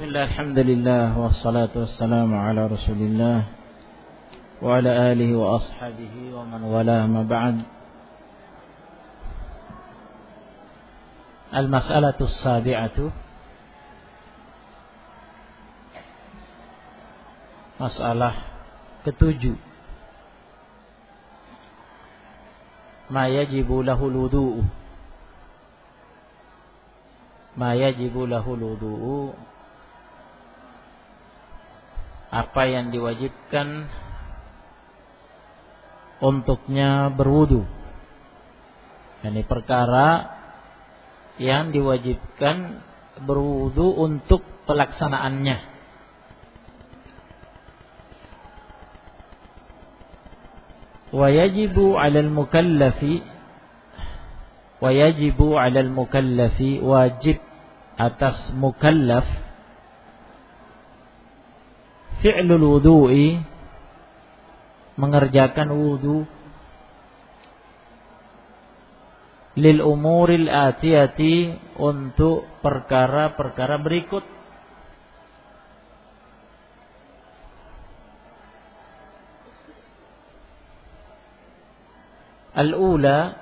Bismillah, alhamdulillah, wassalatu wassalamu ala rasulillah wa ala alihi wa ashabihi wa man wala ma ba'd. Al-mas'alatu as-sabi'atu, masalah ketujuh. Ma yajibu lahul wudu'u. Ma yajibu lahul wudu'u, apa yang diwajibkan untuknya berwudu. Ini perkara yang diwajibkan berwudu untuk pelaksanaannya. Wa yajibu 'alal mukallafi, wa yajibu 'alal mukallafi, wajib atas mukallaf, fi'lul wudu'i, mengerjakan wudu, lil umuril atiyati, untuk perkara-perkara berikut. Al-ula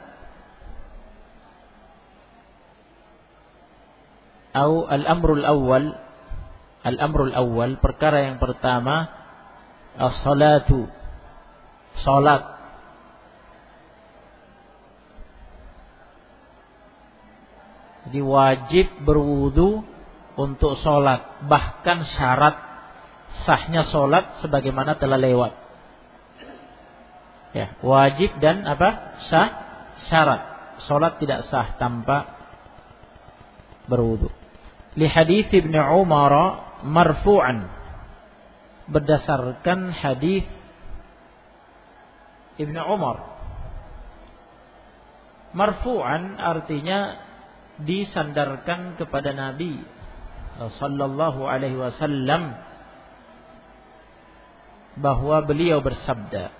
atau al-amrul awwal, al-amrul awwal, perkara yang pertama, as-salatu, salat. Jadi wajib berwudu untuk salat, bahkan syarat sahnya salat sebagaimana telah lewat. Ya, wajib dan apa? Sah, syarat. Salat tidak sah tanpa berwudu. Li hadits Ibnu Umar marfu'an, berdasarkan hadis Ibnu Umar. Marfu'an artinya disandarkan kepada Nabi sallallahu alaihi wasallam, bahwa beliau bersabda,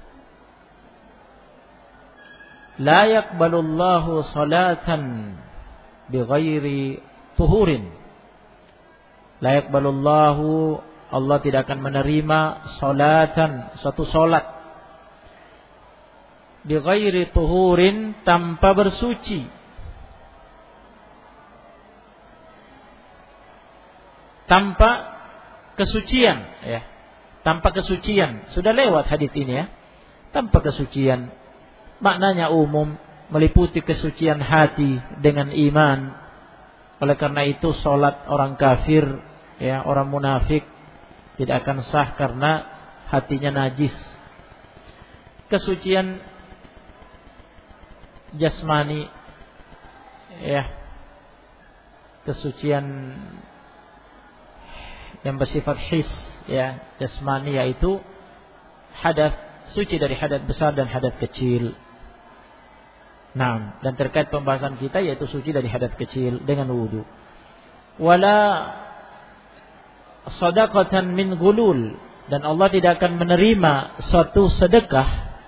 la yaqbalullahu salatan bighairi tuhurin. La yaqbalullahu, Allah tidak akan menerima salatan, suatu salat, bighairi tuhurin, tanpa bersuci, tanpa kesucian, ya. Tanpa kesucian, sudah lewat hadis ini, ya. Tanpa kesucian maknanya umum, meliputi kesucian hati dengan iman. Oleh karena itu salat orang kafir, ya, orang munafik, tidak akan sah karena hatinya najis. Kesucian jasmani, ya, kesucian yang bersifat his, ya, jasmani, yaitu hadath, suci dari hadath besar dan hadath kecil. Nah, dan terkait pembahasan kita yaitu suci dari hadath kecil dengan wudu. Wala shadaqatan min ghulul, dan Allah tidak akan menerima suatu sedekah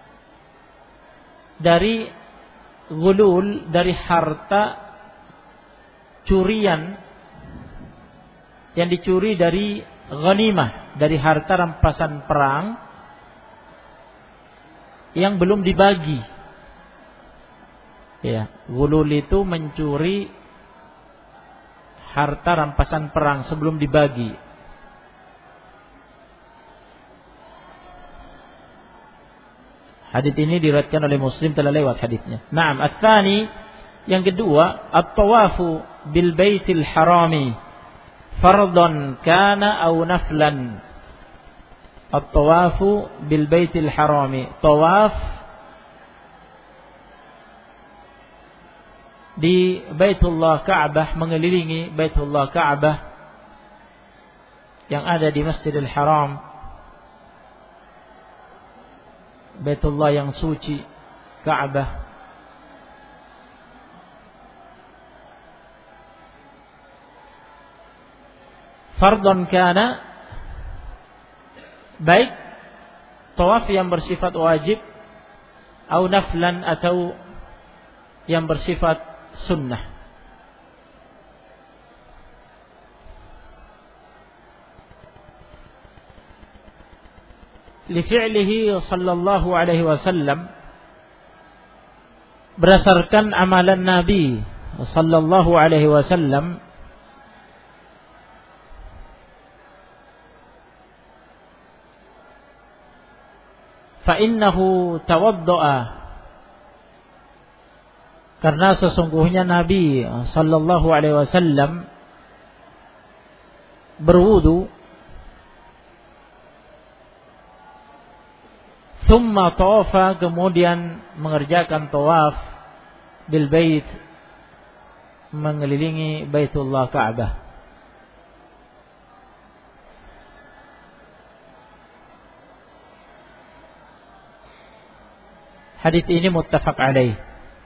dari ghulul, dari harta curian yang dicuri dari ghanimah, dari harta rampasan perang yang belum dibagi. Ya, ghulul itu mencuri harta rampasan perang sebelum dibagi. Hadis ini diriwayatkan oleh Muslim, telah lewat hadisnya. Naam, ats-tsani, yang kedua, at-tawafu bil baitil harami, fardhan kana aw naflan. At-tawafu bil baitil harami, tawaf di Baitullah Ka'bah, mengelilingi Baitullah Ka'bah yang ada di Masjidil Haram, Baitullah yang suci, Ka'bah. Fardhan kana, baik tawaf yang bersifat wajib, atau naflan, atau yang bersifat sunnah. li fi'lihi sallallahu alaihi wasallam, berdasarkan amalan Nabi sallallahu alaihi wasallam, fa innahu tawadda'a, karena sesungguhnya Nabi sallallahu alaihi wasallam berwudu, thumma tawafa, kemudian mengerjakan tawaf, bil bait, mengelilingi Baitullah Ka'bah. Hadits ini muttafaq alaih.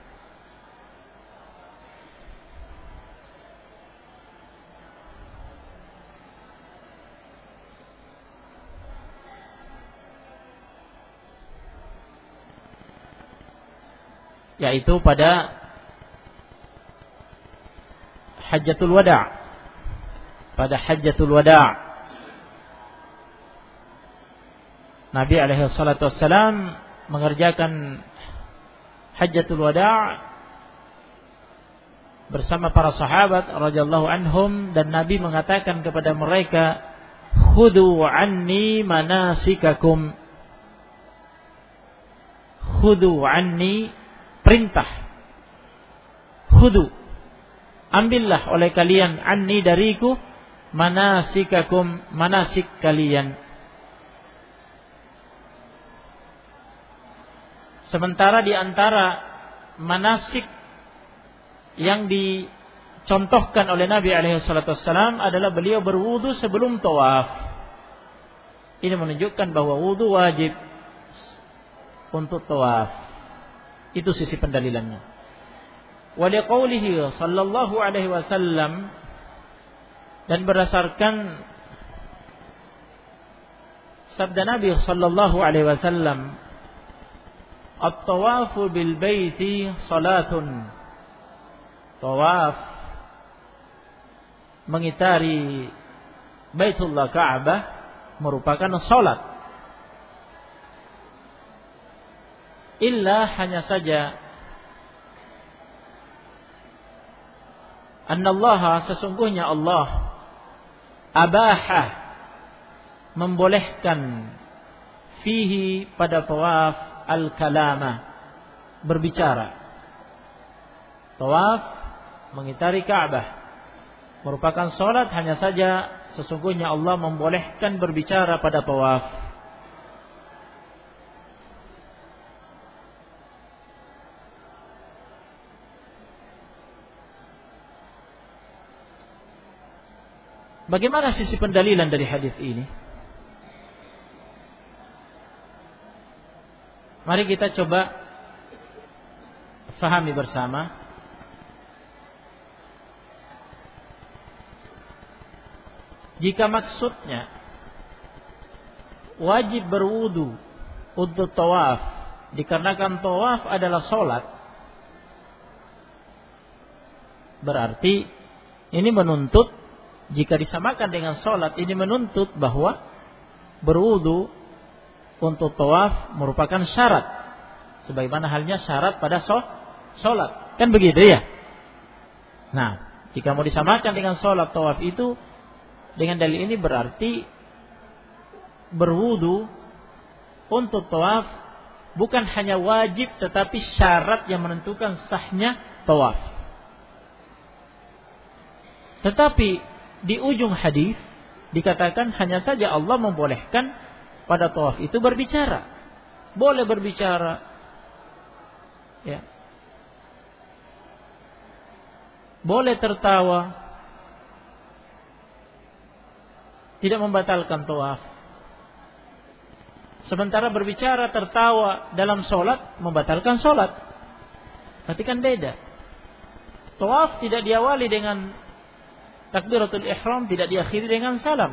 Yaitu pada Hajjatul Wada'. Pada Hajjatul Wada' Nabi alaihi salatu wassalam mengerjakan Hajjatul Wada' bersama para sahabat radhiyallahu anhum, dan Nabi mengatakan kepada mereka, "Khudu anni manasikakum." Khudu anni, perintah. Khudu, ambillah oleh kalian, anni, dariku, manasikakum, manasik kalian. Sementara di antara manasik yang dicontohkan oleh Nabi alaihi salatu wassalam adalah beliau berwudu sebelum tawaf. Ini menunjukkan bahwa wudu wajib untuk tawaf. Itu sisi pendalilannya. Wa liqaulihi sallallahu alaihi wasallam, dan berdasarkan sabda Nabi sallallahu alaihi wasallam, at-tawafu bil baiti salatun. Tawaf, mengitari Baitullah Ka'bah, merupakan salat. Illa, hanya saja, annallaha, sesungguhnya Allah, abaha, membolehkan, fihi, pada tawaf, al-kalama, berbicara. Tawaf, mengitari Ka'bah, merupakan salat, hanya saja sesungguhnya Allah membolehkan berbicara pada tawaf. Bagaimana sisi pendalilan dari hadis ini? Mari kita coba fahami bersama. Jika maksudnya wajib berwudu untuk tawaf, dikarenakan tawaf adalah salat, berarti ini menuntut, jika disamakan dengan salat, ini menuntut bahwa berwudu untuk tawaf merupakan syarat, sebagaimana halnya syarat pada salat. Kan begitu ya? Nah, jika mau disamakan dengan salat, tawaf itu dengan dalil ini berarti berwudu untuk tawaf bukan hanya wajib, tetapi syarat yang menentukan sahnya tawaf. Tetapi di ujung hadis dikatakan hanya saja Allah membolehkan pada tawaf itu berbicara. Boleh berbicara. Ya. Boleh tertawa. Tidak membatalkan tawaf. Sementara berbicara, tertawa dalam solat membatalkan solat. Berarti kan beda. Tawaf tidak diawali dengan takbiratul ihram, tidak diakhiri dengan salam.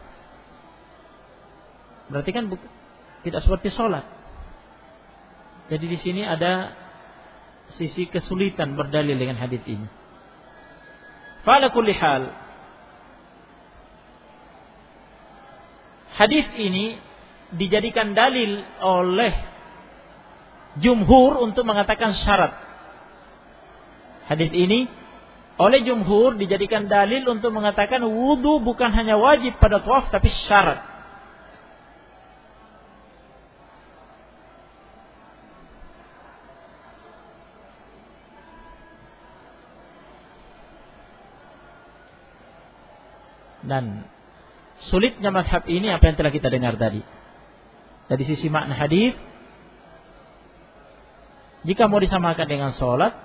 Berarti kan tidak seperti solat. Jadi di sini ada sisi kesulitan berdalil dengan hadis ini. Fala kulli hal, hadis ini dijadikan dalil oleh jumhur untuk mengatakan syarat. Hadis ini oleh jumhur dijadikan dalil untuk mengatakan wudu bukan hanya wajib pada tawaf tapi syarat. Dan sulitnya mazhab ini apa yang telah kita dengar tadi. Dari sisi makna hadis, jika mau disamakan dengan sholat,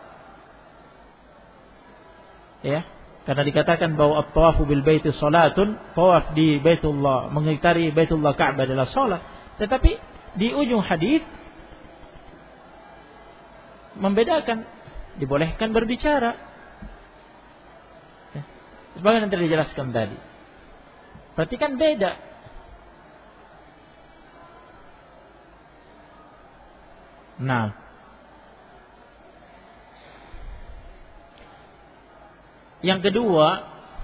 ya, karena dikatakan bahwa at-tawafu bil baiti sholatun, tawaf di Baitullah, mengitari Baitullah Ka'bah adalah sholat. Tetapi di ujung hadis membedakan, dibolehkan berbicara. Ya, sebagaimana yang telah dijelaskan tadi. Berarti kan beda. Nah, yang kedua,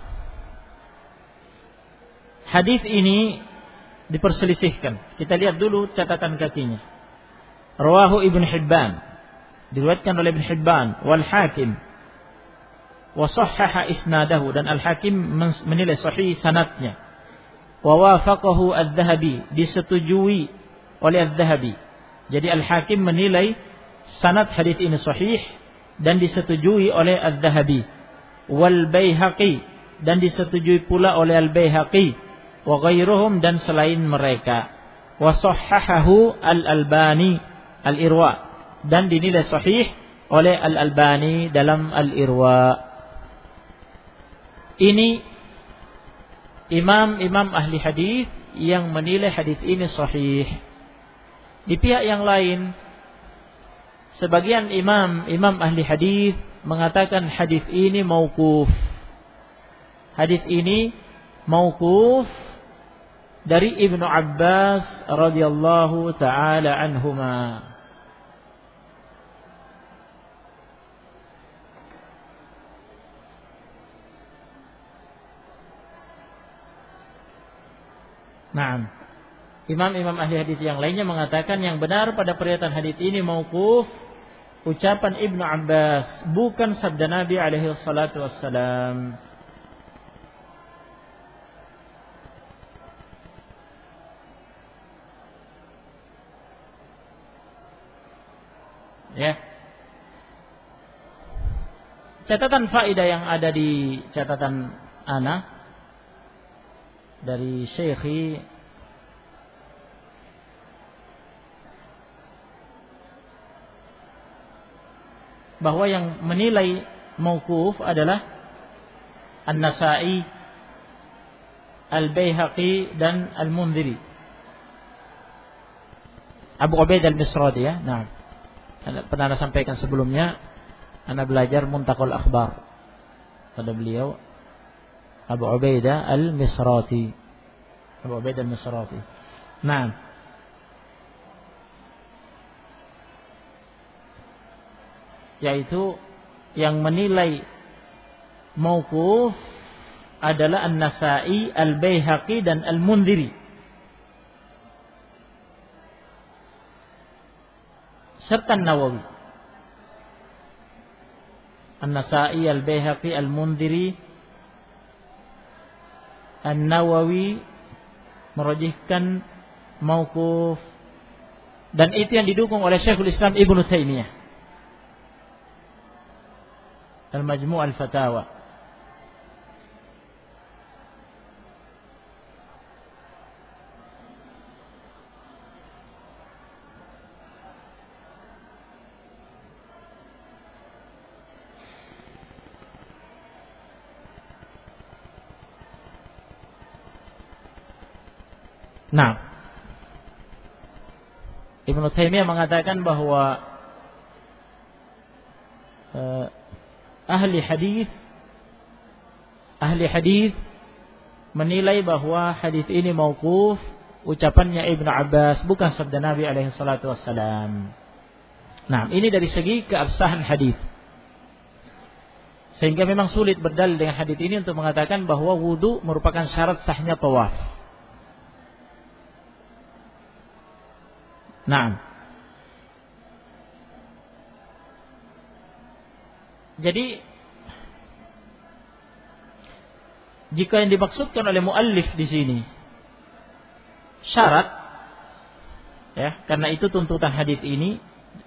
hadis ini diperselisihkan. Kita lihat dulu catatan kakinya. Rawahu Ibn Hibban, diriwayatkan oleh Ibn Hibban wal Hakim, wa sahhaha isnadahu, dan Al Hakim menilai sahih sanadnya. Wa wafaqahu Adz-Dzahabi, disetujui oleh Adz-Dzahabi. Jadi Al Hakim menilai sanad hadis ini sahih dan disetujui oleh Adz-Dzahabi. Wal Baihaqi, dan disetujui pula oleh Al Baihaqi, wa ghairuhum, dan selain mereka. Wa sahhahahu Al Albani Al Irwa, dan dinilai sahih oleh Al Albani dalam Al Irwa. Ini imam-imam ahli hadis yang menilai hadis ini sahih. Di pihak yang lain, sebagian imam ahli hadis mengatakan hadis ini mauquf. Hadis ini mauquf dari Ibnu Abbas radhiyallahu taala anhuma. Nah, imam-imam ahli hadis yang lainnya mengatakan yang benar pada pernyataan hadis ini mauquf, ucapan Ibnu Abbas, bukan sabda Nabi alaihi salatu wassalam. Ya. Catatan faedah yang ada di catatan ana dari Syekhi, bahwa yang menilai mauquf adalah An-Nasa'i, Al-Baihaqi, dan Al-Mundhiri. Abu Ubaid Al-Misradi, ya. Nah, pernah Anda sampaikan sebelumnya, Anda belajar Muntaqal Akhbar pada beliau Abu Ubaidah Al-Misrati. Abu Ubaidah Al-Misrati. Nah, yaitu yang menilai mauquf adalah An-Nasa'i, Al-Baihaqi, dan Al-Mundhiri. Serta An-Nawawi. An-Nasa'i, Al-Baihaqi, Al-Mundhiri. An-Nawawi merajihkan mauquf, dan itu yang didukung oleh Syekhul Islam Ibnu Taimiyah Al-Majmu' Al-Fatawa. Nah, Ibnu Taimiyah mengatakan bahwa ahli hadis menilai bahwa hadis ini mauquf, ucapannya Ibnu Abbas, bukan sabda Nabi alaihi salatu wassalam. Nah, ini dari segi keabsahan hadis. Sehingga memang sulit berdalil dengan hadis ini untuk mengatakan bahwa wudu merupakan syarat sahnya tawaf. Nah, jadi jika yang dimaksudkan oleh muallif di sini syarat, ya, karena itu tuntutan hadis ini,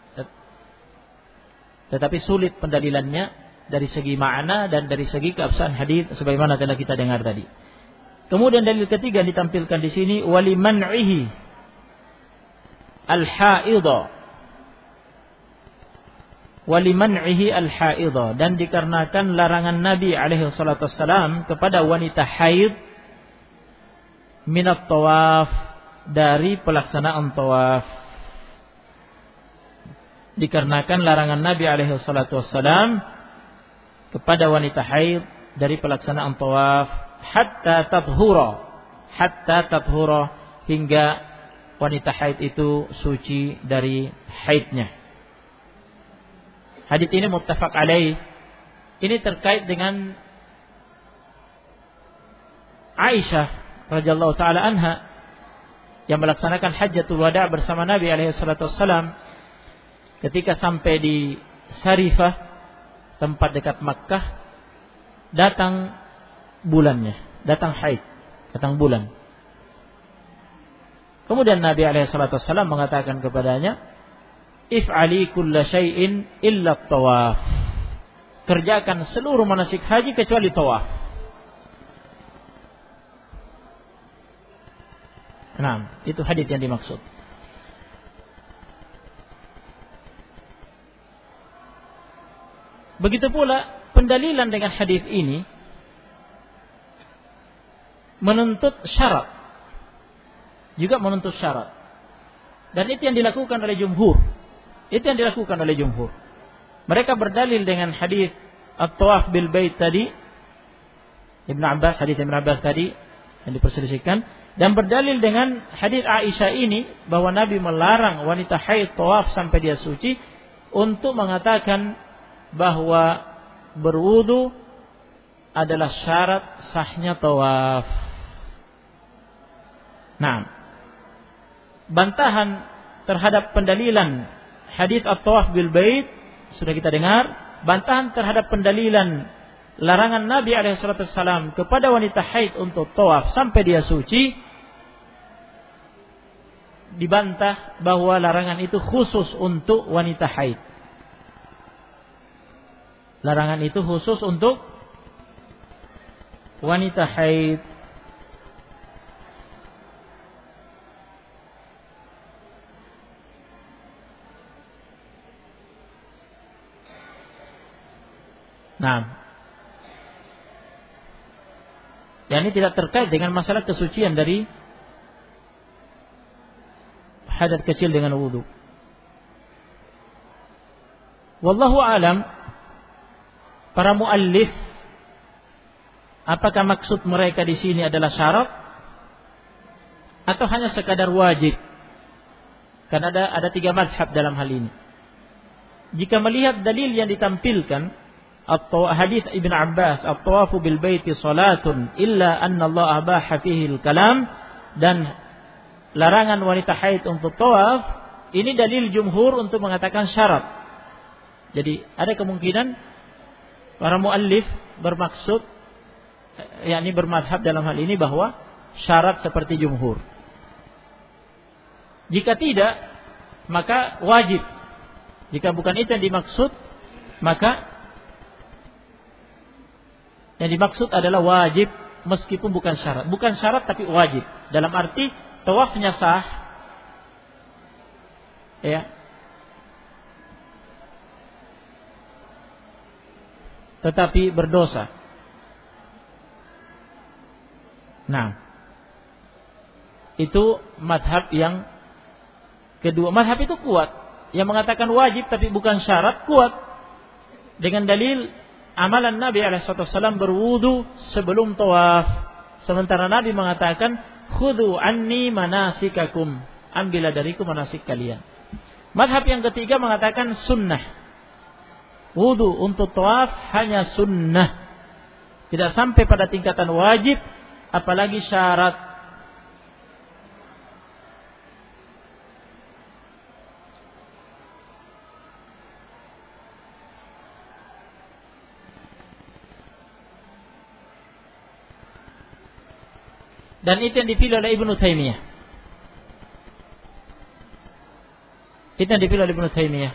tetapi sulit pendalilannya dari segi makna dan dari segi keabsahan hadis sebagaimana telah kita dengar tadi. Kemudian dalil ketiga ditampilkan di sini waliman'ihi al-haidha, waliman'ihi al-haidha, dan dikarenakan larangan Nabi alaihi salatu wassalam kepada wanita haid minat tawaf, dari pelaksanaan tawaf. Dikarenakan larangan Nabi alaihi salatu wassalam kepada wanita haid dari pelaksanaan tawaf hatta tathura, hingga wanita haid itu suci dari haidnya. Hadits ini muttafaq alaih. Ini terkait dengan Aisyah radhiyallahu taala anha yang melaksanakan hajjatul wada' bersama Nabi alaihi salatu wassalam. Ketika sampai di Sarifah, tempat dekat Makkah, datang bulannya, datang haid, datang bulan. Kemudian Nabi alaihi salatu wassalam mengatakan kepadanya, if'ali kulla syai'in illa tawaf. Kerjakan seluruh manasik haji kecuali tawaf. Nah, itu hadis yang dimaksud. Begitu pula pendalilan dengan hadis ini menuntut syarat. Juga menuntut syarat. Dan itu yang dilakukan oleh jumhur. Itu yang dilakukan oleh jumhur. Mereka berdalil dengan hadis at-tawaf bil bait tadi, Ibn Abbas, hadis Ibn Abbas tadi yang diperselisihkan, dan berdalil dengan hadis Aisyah ini bahwa Nabi melarang wanita haid tawaf sampai dia suci, untuk mengatakan bahwa berwudu adalah syarat sahnya tawaf. Nah, bantahan terhadap pendalilan hadis at-tawaf bil bait sudah kita dengar. Bantahan terhadap pendalilan larangan Nabi alaihi salatu wasallam kepada wanita haid untuk tawaf sampai dia suci, dibantah bahwa larangan itu khusus untuk wanita haid. Larangan itu khusus untuk wanita haid. Nah, dan ini tidak terkait dengan masalah kesucian dari hadas kecil dengan wudu. Wallahu alam. Para muallif, apakah maksud mereka di sini adalah syarat atau hanya sekadar wajib? Karena ada 3 mazhab dalam hal ini. Jika melihat dalil yang ditampilkan, hadis Ibn Abbas, at-tawafu bil baiti salatun illa anna Allah abaha fihi al-kalam, dan larangan wanita haid untuk tawaf, ini dalil jumhur untuk mengatakan syarat. Jadi ada kemungkinan para muallif bermaksud, yakni bermadhab dalam hal ini bahwa syarat seperti jumhur. Jika tidak, maka wajib. Jika bukan itu yang dimaksud, maka yang dimaksud adalah wajib meskipun bukan syarat. Bukan syarat tapi wajib. Dalam arti tawafnya sah, ya, tetapi berdosa. Nah, itu madhab yang kedua. Madhab itu kuat, yang mengatakan wajib tapi bukan syarat, kuat dengan dalil amalan Nabi alaihissalam berwudu sebelum tawaf. Sementara Nabi mengatakan, khudhu anni manasikakum, ambillah dariku manasik kalian. Madhab yang ketiga mengatakan sunnah. Wudu untuk tawaf hanya sunnah, tidak sampai pada tingkatan wajib, apalagi syarat. Dan itu yang dipilih oleh Ibnu Taimiyah. Itu yang dipilih oleh Ibnu Taimiyah.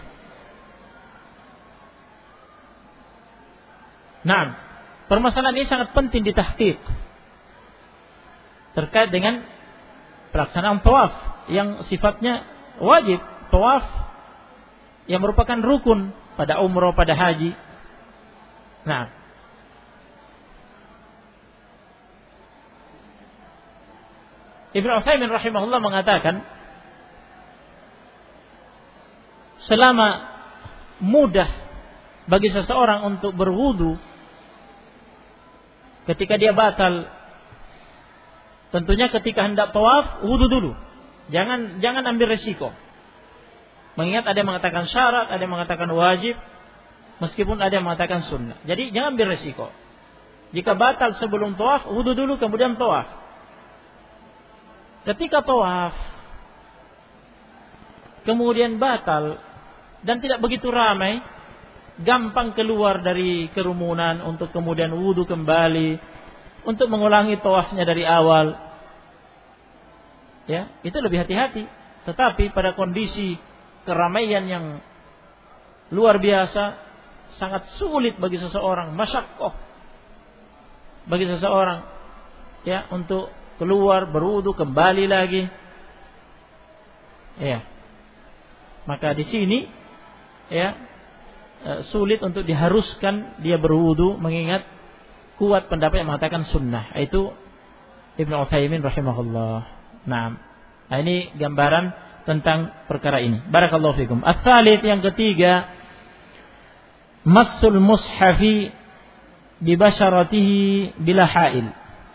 Nah, permasalahan ini sangat penting ditahqiq terkait dengan pelaksanaan tawaf yang sifatnya wajib, tawaf yang merupakan rukun pada umrah, pada haji. Nah, Ibnu Utsaimin rahimahullah mengatakan, selama mudah bagi seseorang untuk berwudu ketika dia batal, tentunya ketika hendak tawaf wudu dulu. Jangan ambil resiko. Mengingat ada yang mengatakan syarat, ada yang mengatakan wajib, meskipun ada yang mengatakan sunnah. Jadi jangan ambil resiko. Jika batal sebelum tawaf, wudu dulu kemudian tawaf. Ketika tawaf kemudian batal dan tidak begitu ramai, gampang keluar dari kerumunan untuk kemudian wudu kembali, untuk mengulangi tawafnya dari awal. Ya, itu lebih hati-hati. Tetapi pada kondisi keramaian yang luar biasa, sangat sulit bagi seseorang, masyaqqah bagi seseorang ya untuk keluar berwudu kembali lagi. Ya. Maka di sini ya sulit untuk diharuskan dia berwudu, mengingat kuat pendapat yang mengatakan sunnah, yaitu Ibnu Utsaimin rahimahullah. Nah, ini gambaran tentang perkara ini. Barakallahu fikum. Ats-tsalits, yang ketiga, massul mushafi bi basyaratihi bila hail.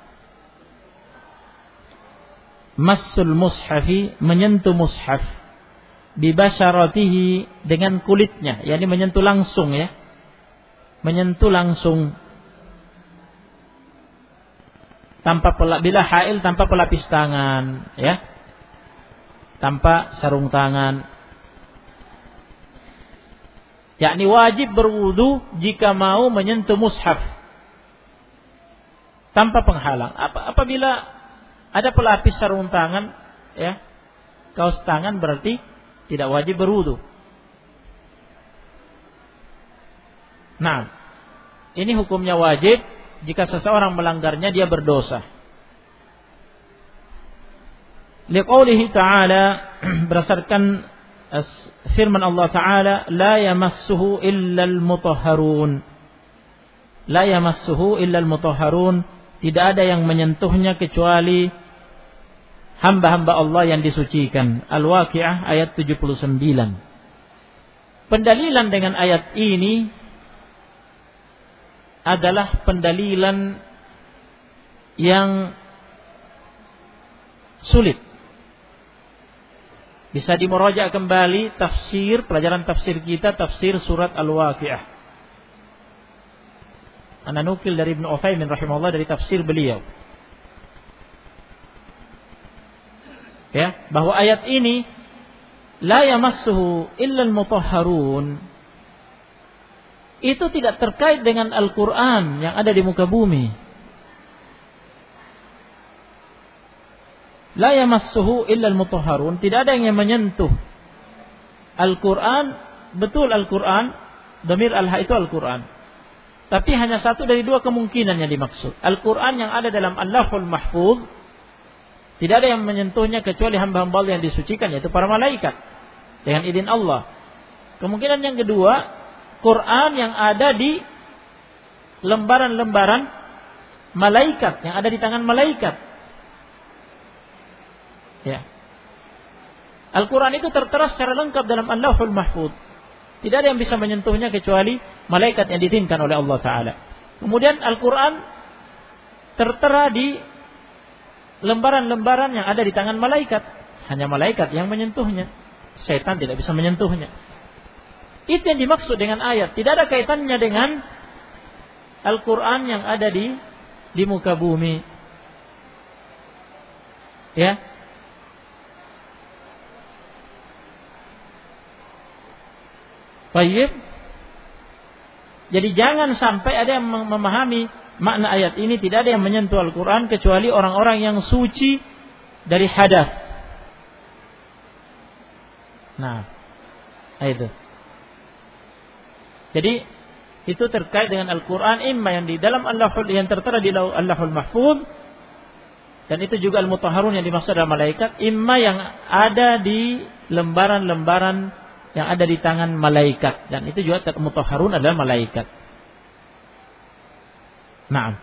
Massul mushafi, menyentuh mushaf, bi basyaratihi, dengan kulitnya, yakni menyentuh langsung ya. Menyentuh langsung tanpa bila hail, tanpa pelapis tangan ya. Tanpa sarung tangan. Yakni wajib berwudu jika mau menyentuh mushaf tanpa penghalang. Apabila ada pelapis sarung tangan ya, kaos tangan, berarti tidak wajib berwudu. Nah, ini hukumnya wajib. Jika seseorang melanggarnya, dia berdosa. Liqaulihi ta'ala, berdasarkan firman Allah Ta'ala, la yamassuhu illal mutahharun. La yamassuhu illal mutahharun, tidak ada yang menyentuhnya kecuali hamba-hamba Allah yang disucikan. Al-Waqi'ah ayat 79. Pendalilan dengan ayat ini adalah pendalilan yang sulit. Bisa dimuraja' kembali tafsir, pelajaran tafsir kita, tafsir surat Al-Waqi'ah. Ana nukil dari Ibnu Utsaimin rahimahullah dari tafsir beliau. Ya, bahwa ayat ini la yamassuhu illal mutahharun itu tidak terkait dengan Al-Quran yang ada di muka bumi. La yamassuhu illal mutahharun, tidak ada yang menyentuh Al-Quran. Betul Al-Quran, dhamir al-ha itu Al-Quran, tapi hanya satu dari dua kemungkinan yang dimaksud. Al-Quran yang ada dalam Allahul Mahfuz, tidak ada yang menyentuhnya kecuali hamba-hamba Allah yang disucikan, yaitu para malaikat dengan izin Allah. Kemungkinan yang kedua, Quran yang ada di lembaran-lembaran malaikat, yang ada di tangan malaikat. Ya. Al-Quran itu tertera secara lengkap dalam Allahul Mahfuz. Tidak ada yang bisa menyentuhnya kecuali malaikat yang diizinkan oleh Allah Ta'ala. Kemudian Al-Quran tertera di lembaran-lembaran yang ada di tangan malaikat. Hanya malaikat yang menyentuhnya. Setan tidak bisa menyentuhnya. Itu yang dimaksud dengan ayat. Tidak ada kaitannya dengan Al-Quran yang ada di muka bumi. Ya. Baik. Jadi jangan sampai ada yang memahami makna ayat ini tidak ada yang menyentuh Al-Quran kecuali orang-orang yang suci dari hadas. Nah, itu. Jadi itu terkait dengan Al-Quran, imma yang di dalam Allahul, yang tertera di Allahul Mahfuz, dan itu juga Al-Mutahharun yang dimaksud adalah malaikat, imma yang ada di lembaran-lembaran yang ada di tangan malaikat, dan itu juga Al-Mutahharun adalah malaikat. Nah,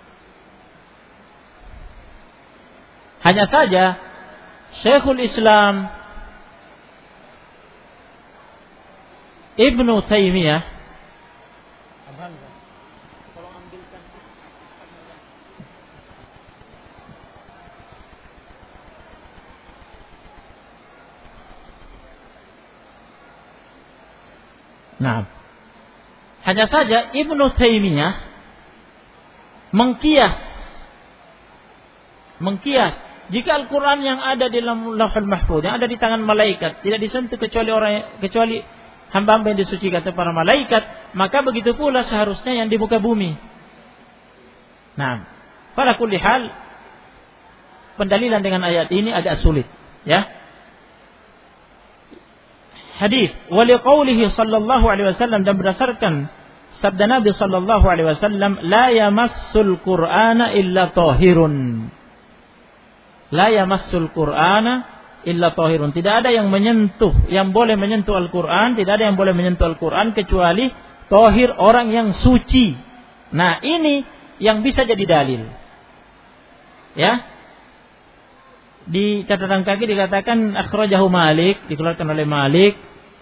hanya saja Syekhul Islam Ibnu Taimiyah hanya saja Ibnu Taimiyah mengkias jika Al-Quran yang ada di dalam Lauhul Mahfuz, yang ada di tangan malaikat, tidak disentuh kecuali hamba-hamba yang disucikan para malaikat, maka begitu pula seharusnya yang di muka bumi. Nah, pada kulli hal pendalilan dengan ayat ini agak sulit, ya. Hadis wa liqaulihi sallallahu alaihi wasallam, dan berdasarkan sabda Nabi sallallahu alaihi wasallam, la yamassul Qur'ana illa tahirun. La yamassul Qur'ana illa tahirun. Tidak ada yang boleh menyentuh Al-Qur'an, tidak ada yang boleh menyentuh Al-Qur'an kecuali tahir, orang yang suci. Nah, ini yang bisa jadi dalil. Ya. Di catatan kaki dikatakan akhrajahu Malik, dikeluarkan oleh Malik,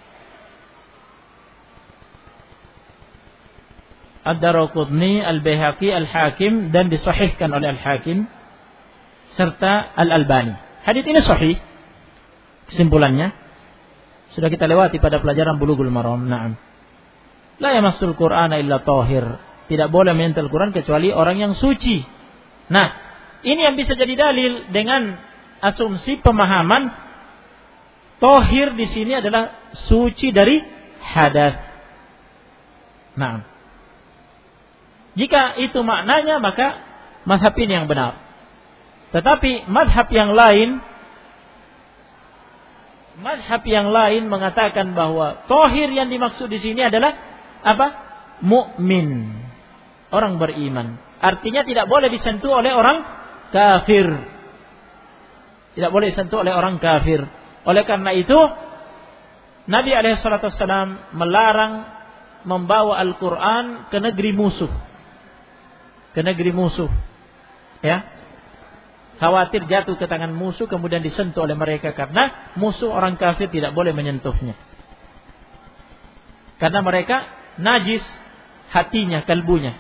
Ad-Daraqutni, Al-Baihaqi, Al-Hakim, dan disahihkan oleh Al-Hakim serta Al-Albani. Hadits ini sahih. Kesimpulannya sudah kita lewati pada pelajaran Bulughul Maram. Naam. La yamassul Qur'ana illa tahir. Tidak boleh menyentuh Al-Quran kecuali orang yang suci. Nah, ini yang bisa jadi dalil dengan asumsi pemahaman tahir di sini adalah suci dari hadas. Nah, jika itu maknanya, maka mazhab ini yang benar. Tetapi mazhab yang lain mengatakan bahwa tahir yang dimaksud di sini adalah apa? Mukmin, orang beriman. Artinya tidak boleh disentuh oleh orang kafir. Tidak boleh disentuh oleh orang kafir. Oleh karena itu Nabi SAW melarang membawa Al-Quran ke negeri musuh. Ya, khawatir jatuh ke tangan musuh kemudian disentuh oleh mereka, karena musuh orang kafir tidak boleh menyentuhnya. Karena mereka najis hatinya, kalbunya.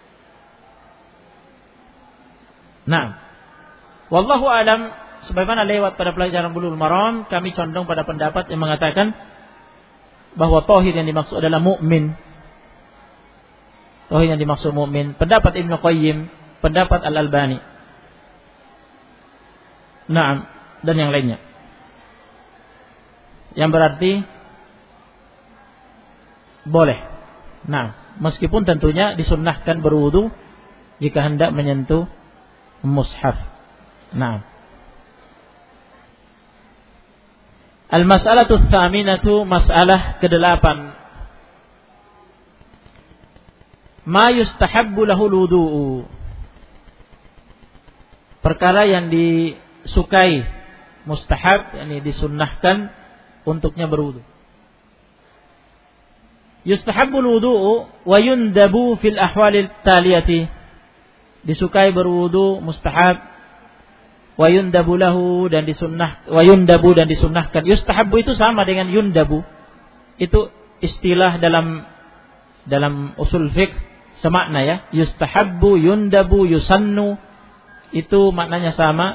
Nah, wallahu alam, sebagaimana lewat pada pelajaran Bulughul Maram, kami condong pada pendapat yang mengatakan bahwa tahir yang dimaksud adalah mukmin. Tahir yang dimaksud mukmin. Pendapat Ibnu Qayyim, pendapat Al-Albani. Naam, dan yang lainnya. Yang berarti boleh. Nah, meskipun tentunya disunnahkan berwudu jika hendak menyentuh mushaf. Nah, al-mas'alatu tsaminatu, masalah ke-8. Ma yustahabbu lahu al-wudu'u. Perkara yang disukai, mustahab, yakni disunnahkan untuknya berwudu. Yustahabbu al-wudu'u wa yundabu fil ahwalil taliyati. Disukai berwudu, mustahab. Wa yundabu lahu, dan disunnahkan. Yustahabbu itu sama dengan yundabu. Itu istilah dalam usul fiqh, semakna ya. Yustahabbu, yundabu, yusannu, itu maknanya sama.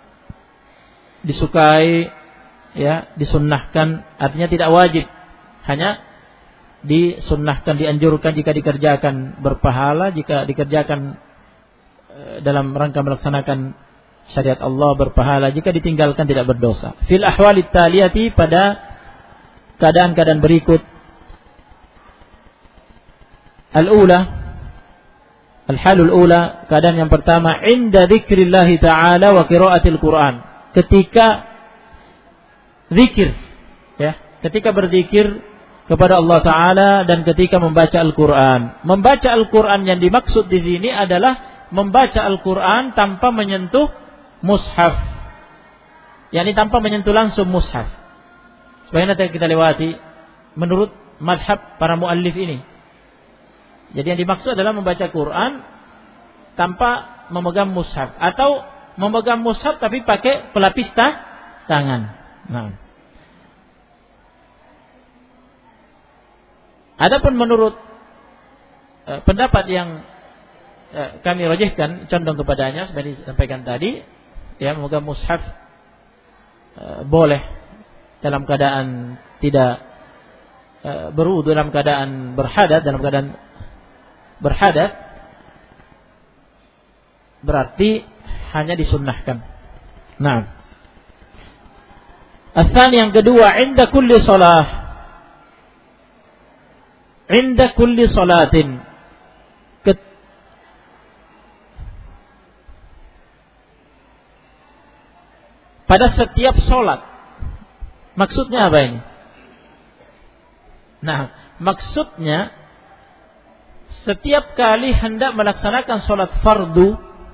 Disukai, ya, disunnahkan, artinya tidak wajib, hanya disunnahkan, dianjurkan jika dikerjakan berpahala, jika dikerjakan dalam rangka melaksanakan syariat Allah berpahala, jika ditinggalkan tidak berdosa. Fil ahwalit taliyati, pada keadaan-keadaan berikut. Al-ula, Al-halul ula, keadaan yang pertama, inda dzikrillah ta'ala wa qiraatil Qur'an. Ketika zikir, ya, ketika berzikir kepada Allah Ta'ala dan ketika membaca Al-Quran. Membaca Al-Quran yang dimaksud di sini adalah membaca Al-Quran tanpa menyentuh mushaf. yakni tanpa menyentuh langsung mushaf. Sebagaimana tadi kita lewati menurut madhab para muallif ini. Jadi yang dimaksud adalah membaca Quran tanpa memegang mushaf, atau memegang mushaf tapi pakai pelapis tangan. Nah. Adapun menurut pendapat yang kami rajihkan, condong kepadanya seperti disampaikan tadi, ya, memegang mushaf boleh dalam keadaan tidak berwudu, dalam keadaan berhadat, berarti hanya disunnahkan. Nah, asal yang kedua, inda kulli salatin, pada setiap solat. Maksudnya apa ini? Nah, maksudnya setiap kali hendak melaksanakan solat fardu,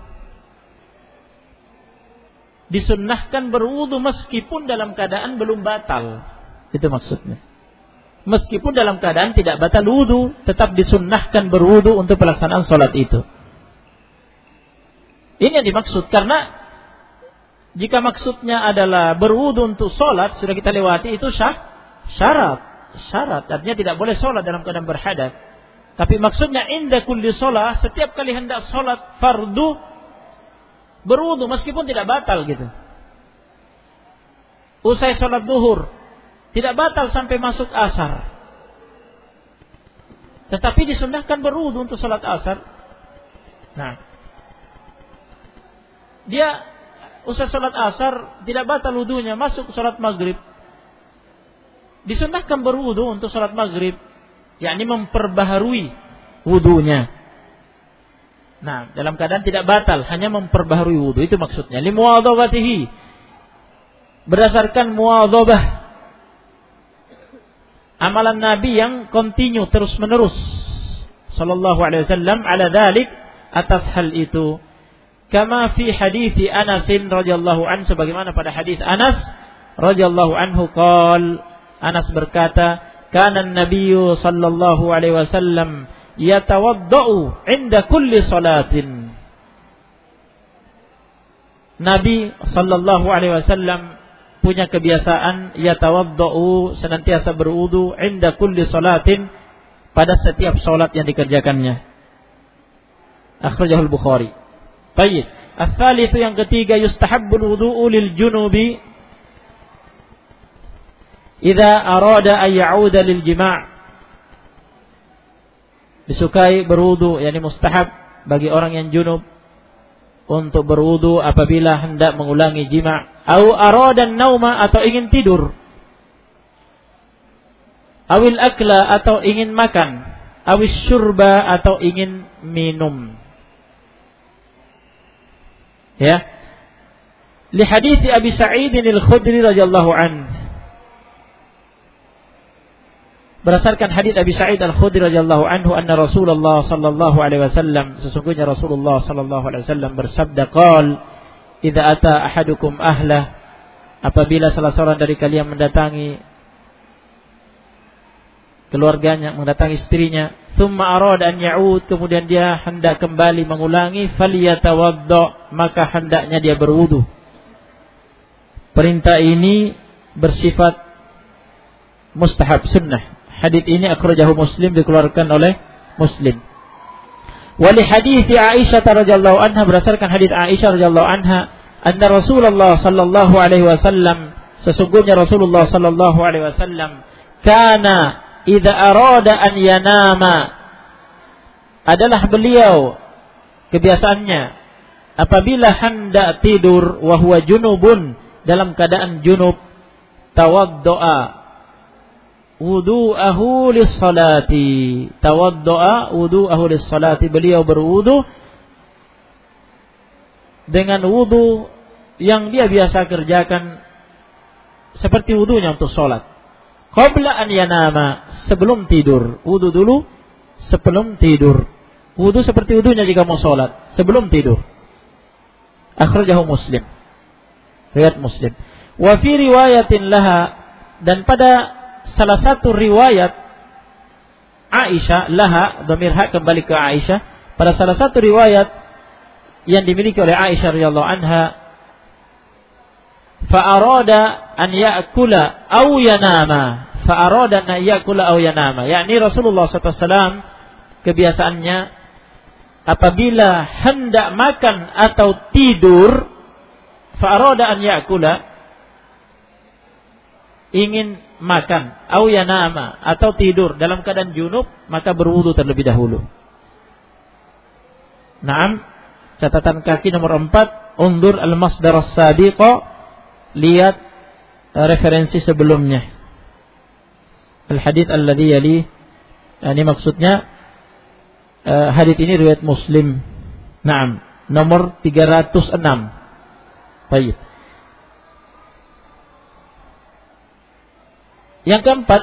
disunnahkan berwudu meskipun dalam keadaan belum batal. Itu maksudnya. Meskipun dalam keadaan tidak batal wudu, tetap disunnahkan berwudu untuk pelaksanaan solat itu. Ini yang dimaksud, karena jika maksudnya adalah berwudu untuk solat, sudah kita lewati, itu syarat. Artinya tidak boleh solat dalam keadaan berhadat. Tapi maksudnya inda kulli solat, setiap kali hendak solat fardu, berwudu meskipun tidak batal gitu. Usai solat duhur, tidak batal sampai masuk asar, tetapi disunnahkan berwudu untuk solat asar. Nah, dia usai solat asar tidak batal wudunya, masuk solat maghrib, disunnahkan berwudu untuk solat maghrib, yakni memperbaharui wudunya. Nah, dalam keadaan tidak batal, hanya memperbaharui wudu, itu maksudnya. Limuwadhabatihi, berdasarkan muwadhabah, amalan Nabi yang kontinu, terus menerus, sallallahu alaihi wasallam, ala dzalik, atas hal itu. Kama fi hadits Anas radhiyallahu anhu, sebagaimana pada hadis Anas radhiyallahu anhu, qol, Anas berkata, kana an-nabiyyu sallallahu alaihi wasallam yatawaddau 'inda kulli salatin. Nabi sallallahu alaihi wasallam punya kebiasaan yatawaddau, senantiasa berwudu, 'inda kulli salatin, pada setiap salat yang dikerjakannya. Akhrajahul Bukhari. Baik. Ats-tsalits, yang ketiga, yustahabbul wudu'u lil junubi idza arada ay ya'uda lil jima'. Disukai berwudu, yakni mustahab bagi orang yang junub untuk berwudu apabila hendak mengulangi jima', au aradan nauma, atau ingin tidur, awil akla, atau ingin makan, awis syurba, atau ingin minum. Ya, li hadits Abi Sa'id al-Khudri radhiyallahu anhu, berdasarkan hadits Abi Sa'id al-Khudri radhiyallahu anhu, anna Rasulullah sallallahu alaihi wasallam, sesungguhnya Rasulullah sallallahu alaihi wasallam bersabda, qol, idza ata ahadukum ahlah, apabila salah seorang dari kalian mendatangi keluarganya, mendatangi istrinya, thumma arada an ya'ud, kemudian dia hendak kembali mengulangi, falyatawadda, maka hendaknya dia berwudu. Perintah ini bersifat mustahab, sunnah. Hadits ini akhrajahu Muslim, dikeluarkan oleh Muslim. Wa li hadits Aisyah radhiyallahu anha, berdasarkan hadits Aisyah radhiyallahu anha, anna Rasulullah sallallahu alaihi wasallam, sesungguhnya Rasulullah sallallahu alaihi wasallam, kana idza arada an yanama, adalah beliau kebiasaannya apabila hendak tidur, wa huwa junubun, dalam keadaan junub, tawaddoa, wudu'ahu lis-salati. Tawadda'a wudu'ahu lis-salati. Beliau berwudu dengan wudu yang dia biasa kerjakan seperti wudunya untuk sholat. Qabla an yanama, sebelum tidur. Wudu dulu sebelum tidur. Wudu seperti wudunya jika mau sholat, sebelum tidur. Akhrajahu Muslim. Riwayat Muslim. Wa fi riwayatin laha, dan pada salah satu riwayat Aisyah, laha, dhamir hak kembali ke Aisyah. Pada salah satu riwayat yang dimiliki oleh Aisyah radhiyallahu anha, fa arada an ya'kula aw yanama, fa arada an ya'kula aw yanama, yakni Rasulullah SAW kebiasaannya apabila hendak makan atau tidur, fa arada an ya'kula, ingin makan, aw yanama, atau tidur dalam keadaan junub, maka berwudu terlebih dahulu. Naam. Catatan kaki nomor 4, undur al-masdar as-sabiqa, lihat referensi sebelumnya. Al-hadits alladhi yali, ini maksudnya hadits ini riwayat Muslim. Naam, nomor 306. Baik. Yang keempat,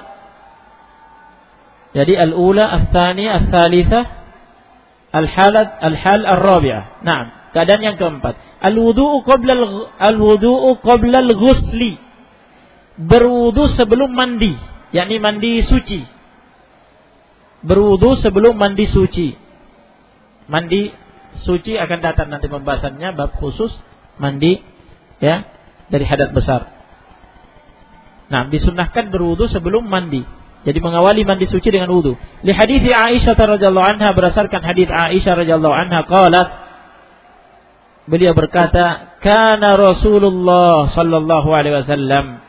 jadi al-ula, al-thaniyah, al-thalithah, al-hal ar-rabi'ah. Naam, keadaan yang keempat. Al-wudu'u qabla al-ghusli. Berwudu sebelum mandi, yakni mandi suci. Berwudu sebelum mandi suci. Mandi suci akan datang nanti pembahasannya, bab khusus mandi ya dari hadas besar. Nah, disunnahkan berwudu sebelum mandi. Jadi mengawali mandi suci dengan wudu. Li hadits Aisyah radhiyallahu anha, berdasarkan hadits Aisyah radhiyallahu anha, qalat, beliau berkata, kana Rasulullah sallallahu alaihi wasallam,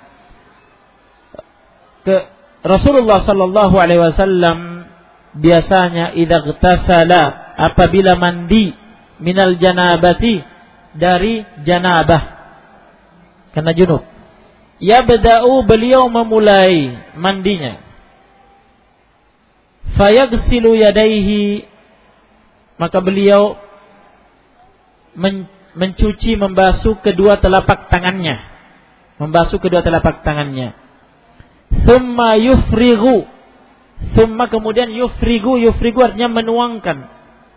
Rasulullah sallallahu alaihi wasallam biasanya idza ghtasala, apabila mandi, minal janabati, dari janabah, karena junub, yabda'u, beliau memulai mandinya, fayagsilu yadaihi, maka beliau mencuci, membasuh kedua telapak tangannya, thumma yufrigu, thumma kemudian yufrigu artinya menuangkan,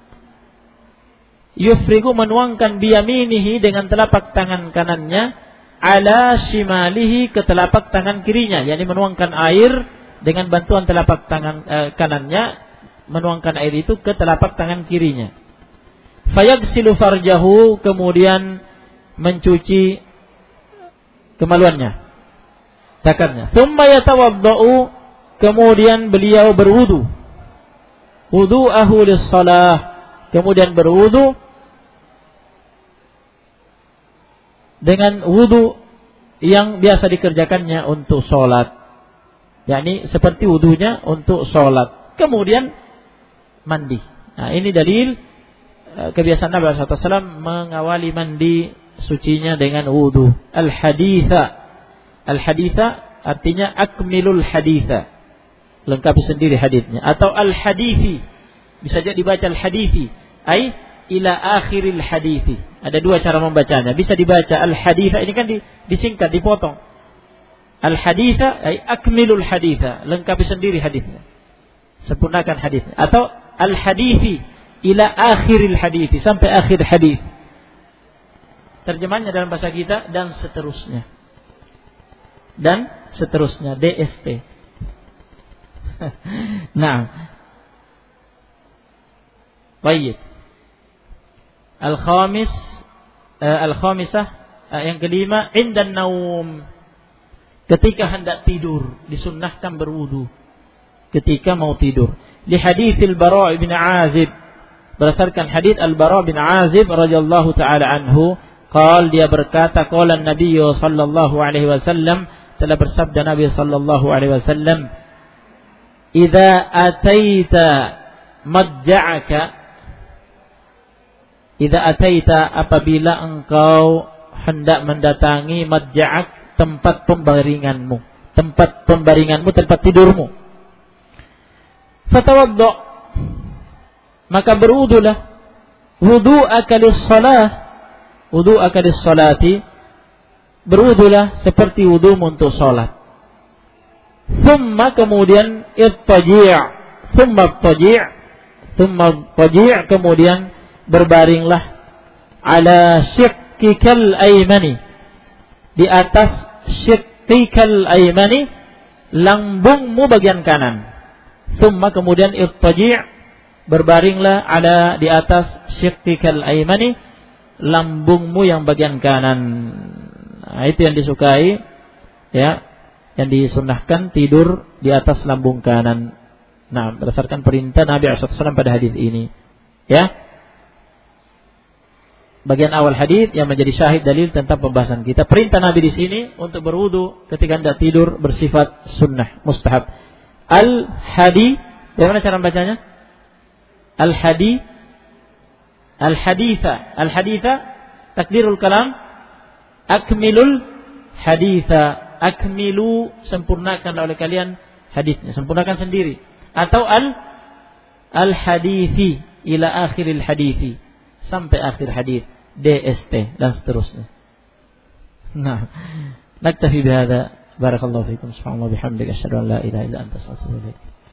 menuangkan biyaminihi, dengan telapak tangan kanannya, ala shimalihi, ke telapak tangan kirinya, yakni menuangkan air dengan bantuan telapak tangan kanannya, menuangkan air itu ke telapak tangan kirinya. Fayagsilu farjahu, kemudian mencuci kemaluannya, zakarnya. Tsumma yatawaddau, kemudian beliau berwudu, wudu'ahu lis-shalah, kemudian berwudu dengan wudu yang biasa dikerjakannya untuk sholat, yakni seperti wudunya untuk sholat, kemudian mandi. Nah, ini dalil kebiasaan Nabi SAW mengawali mandi sucinya dengan wudu. Al-haditha artinya akmilul haditha, lengkapi sendiri haditsnya, atau al-hadithi, bisa jadi dibaca al-hadithi, ai ila akhiril hadithi. Ada dua cara membacanya. Bisa dibaca al-haditha, ini kan disingkat, dipotong. Al-haditha ai akmilul haditha, lengkapi sendiri haditsnya, sempurnakan haditsnya. Atau al-hadithi ila akhiril hadithi, sampai akhir hadits. Terjemahannya dalam bahasa kita, dan seterusnya. DST. Nah, baik. Al-khamisah, yang kelima, indan naum, ketika hendak tidur disunnahkan berwudu ketika mau tidur. Li haditsil Bara' bin Azib, berdasarkan hadits Al-Bara' bin Azib radhiyallahu taala anhu, dia berkata, qala Nabi sallallahu alaihi wasallam, telah bersabda Nabi sallallahu alaihi wasallam, idza ataita madja'aka, idza ataita, apabila engkau hendak mendatangi madja'ak, tempat pembaringanmu, tempat pembaringanmu, tempat tidurmu. Fatawaddo, maka berwudulah. Wudu'aka lis-shalah, wudu'aka lis-shalati, berwudulah seperti wudu'mu untuk salat. Thumma, kemudian ittaji', thumma ittaji', kemudian berbaringlah ala syiqqikal aymani, di atas syiqqikal aymani, lambungmu bagian kanan. Thumma, kemudian ittaji', berbaringlah ada di atas syiqqikal aymani, lambungmu yang bagian kanan. Nah, itu yang disukai, ya, yang disunnahkan tidur di atas lambung kanan. Nah, berdasarkan perintah Nabi SAW pada hadis ini, ya. Bagian awal hadis yang menjadi syahid dalil tentang pembahasan kita. Perintah Nabi di sini untuk berwudu ketika hendak tidur bersifat sunnah, mustahab. Al-hadi, bagaimana cara bacanya? Al-haditha, takdirul kalam, akmilul haditha, akmilu, sempurnakan oleh kalian hadisnya, sempurnakan sendiri. Atau al-hadithi, ila akhiril hadithi, sampai akhir hadis, DST dan seterusnya. Nah, naktafi bihadza. Barakallahu fikum. Subhanallah bihamdika, asyhadu an la ilaha illa anta, astaghfiruka wa atubu ilaik.